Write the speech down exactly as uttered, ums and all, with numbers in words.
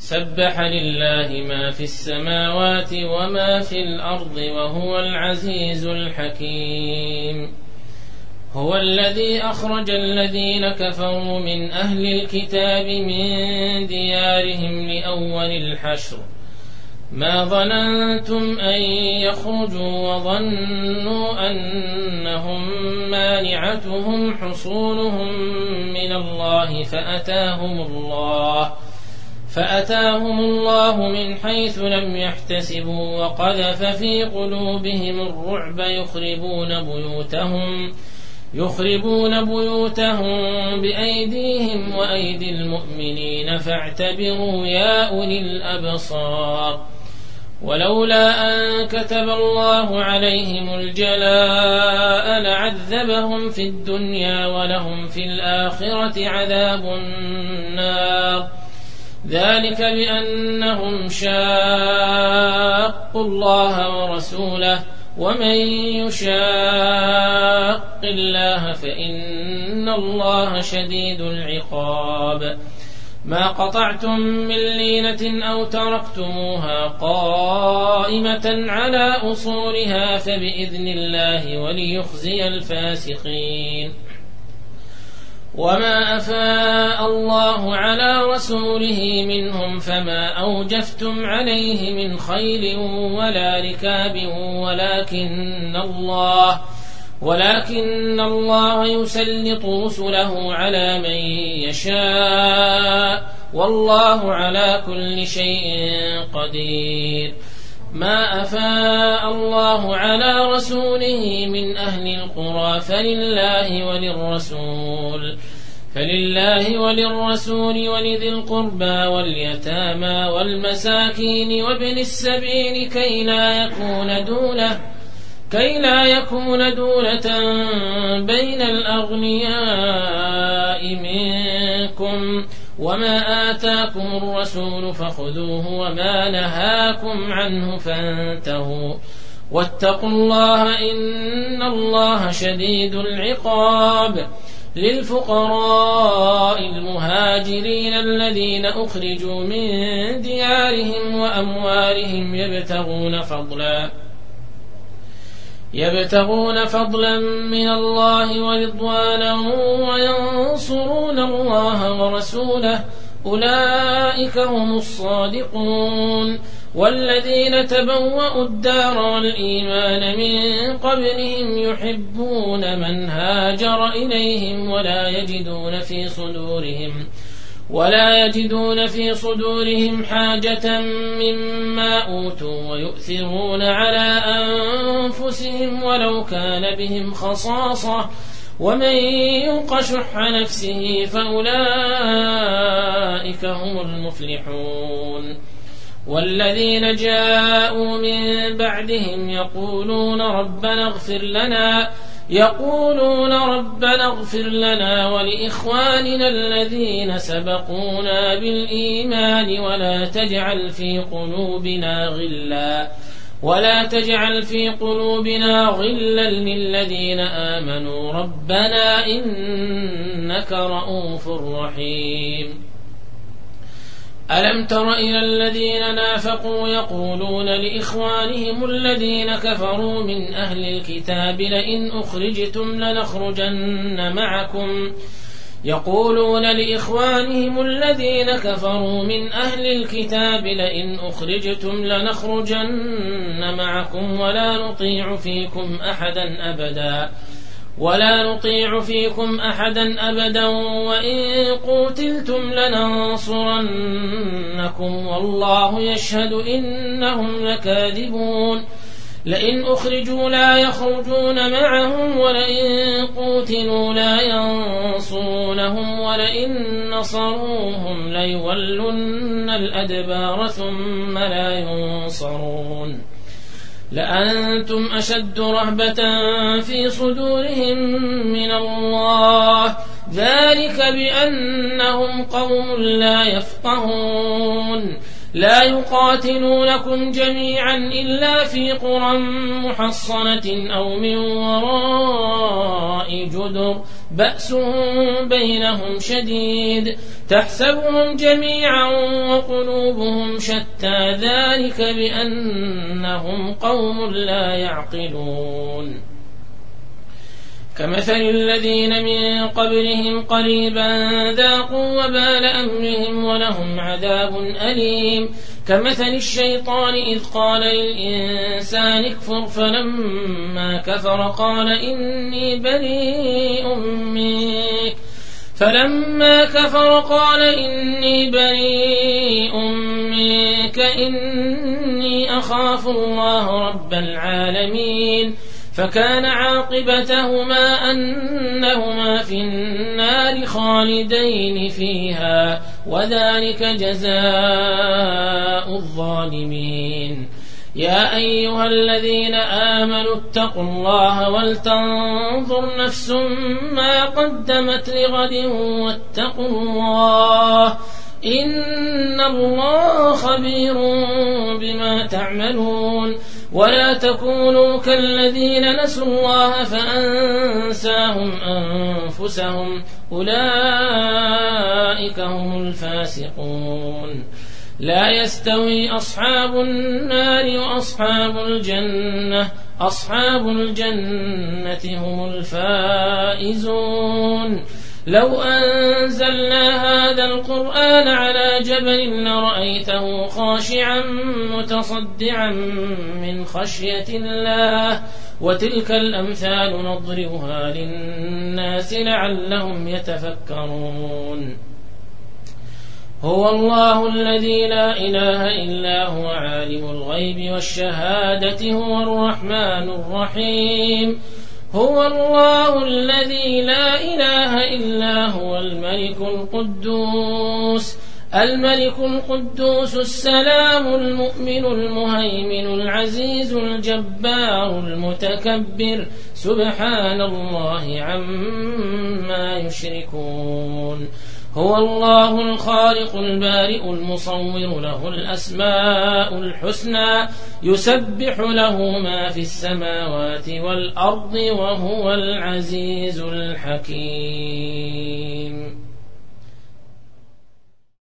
سبح لله ما في السماوات وما في الأرض وهو العزيز الحكيم. هو الذي أخرج الذين كفروا من أهل الكتاب من ديارهم لأول الحشر ما ظننتم أن يخرجوا وظنوا أنهم مانعتهم حصونهم من الله فأتاهم الله فأتاهم الله من حيث لم يحتسبوا وقذف في قلوبهم الرعب يخربون بيوتهم يخربون بيوتهم بأيديهم وأيدي المؤمنين فاعتبروا يا أولي الأبصار. ولولا أن كتب الله عليهم الجلاء لعذبهم في الدنيا ولهم في الآخرة عذاب النار ذلك بأنهم شاقوا الله ورسوله ومن يشاق الله فإن الله شديد العقاب. ما قطعتم من لينة أو تركتموها قائمة على أصولها فبإذن الله وليخزي الفاسقين. وما أفاء الله على رسوله منهم فما أوجفتم عليه من خيل ولا ركاب ولكن الله ولكن الله يسلط رسله على من يشاء والله على كل شيء قدير. ما أفاء الله على رسوله من أهل القرى فلله وللرسول فلله وللرسول ولذي القربى واليتامى والمساكين وابن السبيل كي لا يكون دولة كي لا يكون دولة بين الأغنياء منكم وما آتاكم الرسول فخذوه وما نهاكم عنه فانتهوا واتقوا الله إن الله شديد العقاب. للفقراء المهاجرين الذين أخرجوا من ديارهم وأموالهم يبتغون فضلا يبتغون فضلا من الله ورضوانا وينصرون الله ورسوله أولئك هم الصادقون. والذين تبوأوا الدار والإيمان من قبلهم يحبون من هاجر إليهم ولا يجدون في صدورهم ولا يجدون في صدورهم حاجة مما أوتوا ويؤثرون على أنفسهم ولو كان بهم خصاصة ومن يوق شح نفسه فأولئك هم المفلحون. والذين جاءوا من بعدهم يقولون ربنا اغفر لنا يقولون ربنا اغفر لنا ولإخواننا الذين سبقونا بالإيمان ولا تجعل في قلوبنا غلا ولا تجعل في قلوبنا غلا للذين آمنوا ربنا إنك رؤوف رحيم. ألم تر إلى الذين نافقوا يقولون لإخوانهم الذين كفروا من أهل الكتاب لئن أخرجتم لنخرجن معكم يقولون لإخوانهم الذين كفروا من أهل الكتاب لئن أخرجتم لنخرجن معكم ولا نطيع فيكم أحدا أبدا ولا نطيع فيكم أحدا أبدا وإن قوتلتم لننصرنكم والله يشهد إنهم لكاذبون. لئن أخرجوا لا يخرجون معهم ولئن قوتلوا لا ينصرونهم ولئن نصروهم ليولن الأدبار ثم لا ينصرون. لأنتم أشد رهبة في صدورهم من الله ذلك بأنهم قوم لا يفقهون. لا يقاتلونكم جميعا إلا في قرى محصنة أو من وراء جدر بأسهم بينهم شديد تحسبهم جميعا وقلوبهم شتى ذلك بأنهم قوم لا يعقلون كمثل الذين من قبلهم قريبا ذاقوا وبال أمرهم ولهم عذاب أليم كمثل الشيطان إذ قال للإنسان اكفر فلما كفر قال إني بريء منك فلما كفر قال إني بريء منك إني أخاف الله رب العالمين فكان عاقبتهما أنهما في النار خالدين فيها وذلك جزاء الظالمين يا أيها الذين آمنوا اتقوا الله ولتنظر نفس ما قدمت لغد واتقوا الله إن الله خبير بما تعملون ولا تكونوا كالذين نسوا الله فأنساهم أنفسهم أولئك هم الفاسقون لا يستوي أصحاب النار وأصحاب الجنة أصحاب الجنة هم الفائزون لو أنزلنا هذا القرآن على جبل لرأيته خاشعا متصدعا من خشية الله وتلك الأمثال نضربها للناس لعلهم يتفكرون هو الله الذي لا إله إلا هو عالم الغيب والشهادة هو الرحمن الرحيم هو الله الذي لا إله إلا هو الملك القدوس الملك القدوس السلام المؤمن المهيمن العزيز الجبار المتكبر سبحان الله عما يشركون هو الله الخالق البارئ المصور له الأسماء الحسنى يسبح له ما في السماوات والأرض وهو العزيز الحكيم